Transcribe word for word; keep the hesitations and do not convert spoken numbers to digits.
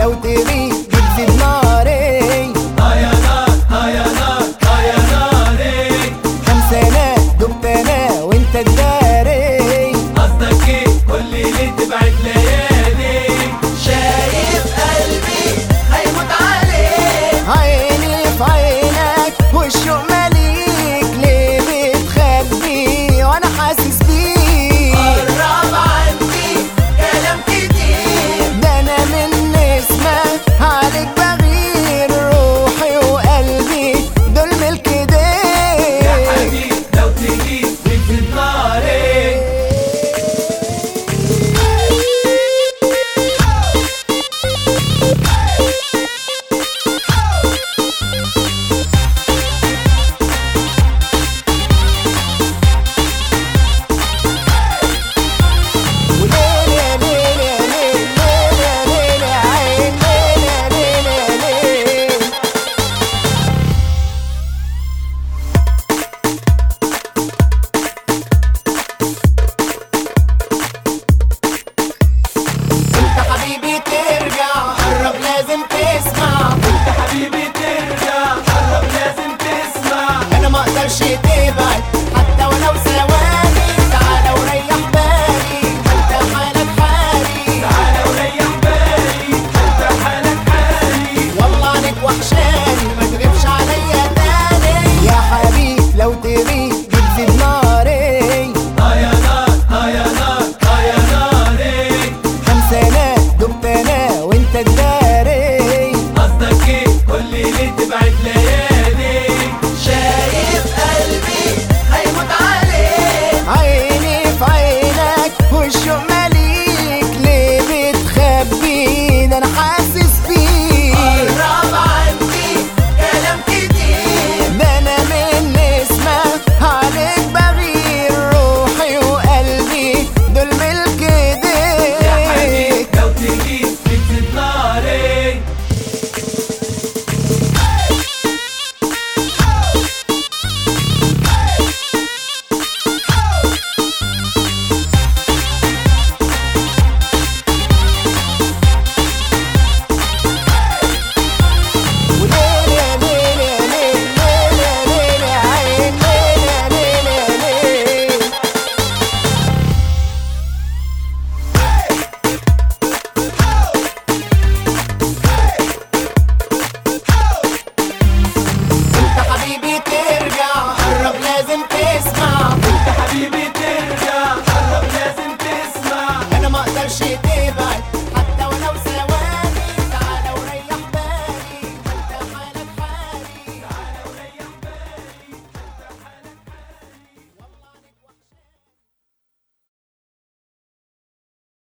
لو تغيب بتزيد ناري. اه يا نار اه يا نار اه يا ناري. كام سنة دبت انا وانت تداري. قصدك ايه؟ قولي ليه تبعد ليالي؟ شايف قلبي هيموت عليك، عيني في عينك والشوق ماليك، ليه بتخبي وانا حاسس بيك؟ قرب عندي كلام كتير، ده انا من اسمك عليك بغير، روحي وقلبي دول ملك ايديك. يا حبيبي لو تجيب بتزيد ناري. حبيبي ترجع قرب لازم تسمع، انت حبيبي ترجع قرب لازم تسمع. انا ما اقدرش تبعد حتى ولو ثواني، تعالى وريح بالي انت حالك حالي. تعالى وريح بالي انت حالك حالي. والله عليك وحشاني ما تغيبش عليا تاني، يا حبيب لو تغيب بتزيد ناري. اه يا نار اه يا نار اه يا ناري. كام سنة دبت انا وانت تداري. قصدك ايه؟ قولي ليه تبعد ليالي؟ شايف قلبي هيموت عليك، عيني في عينك والشوق ماليك، ليه بتخبي ده انا حاسس بيك؟ قرب عندي كلام كتير، ده انا من اسمك عليك بغير، روحي وقلبي دول ملك يا حبيبي ايديك. لو تجيب بتزيد ناري. وليلة ليلة ليلة ليلة عين ليلة ليلة ليلة. انت حبيبي ترجع قرب لازم تسمع، انت حبيبي ترجع قرب لازم تسمع. انا ما اقدرش تبعد